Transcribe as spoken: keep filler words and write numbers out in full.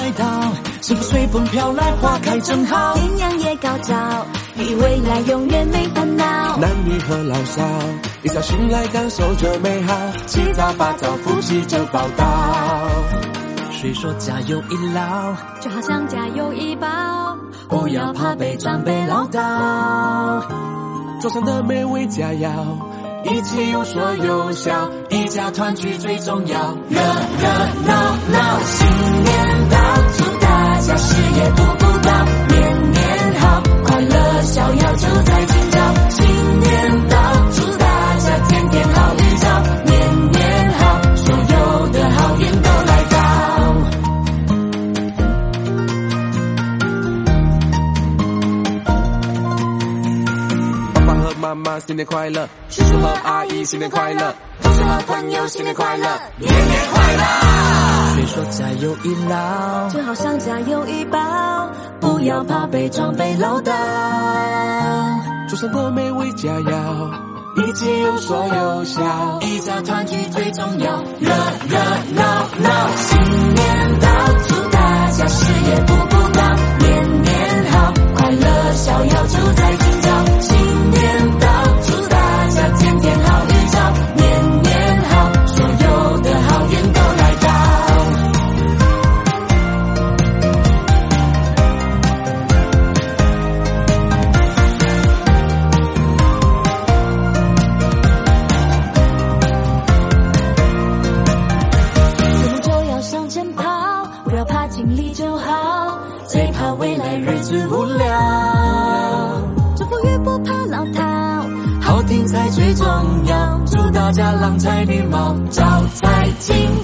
来到，是否随风飘来，花开正好， 艳阳也高照，与未来永远没烦恼。 男女和老少，一觉醒来感受着美好，七早八早夫妻就报道。 谁说家有一老， 就好像家有一宝， 不要怕被长辈唠叨。 桌上的美味佳肴，一起有说有笑， 一家团聚最重要。热热闹闹，新年到，祝大家事业步步到，年年好，快乐逍遥就在今朝。新年到，祝大家天天好预兆，年年好，所有的好运都来到。 妈妈新年快乐，叔叔和阿姨新年快乐，同学和朋友新年快乐，年年快乐。 谁说家有一老， 就好像家有一宝，不要怕被长辈唠叨。 桌上的美味佳肴，一起有说有笑， 一家团聚最重要。热热闹闹，新年到，祝大家事业步步到，年年好，快乐逍遥就在今朝。新年到，祝大家天天好预兆，年年好，所有的好运都来到。 我们就要向前跑，不要怕经历就好，最怕未来日子无聊。祝福语不怕老套， 好听才最重要，祝大家郎才女貌，招财进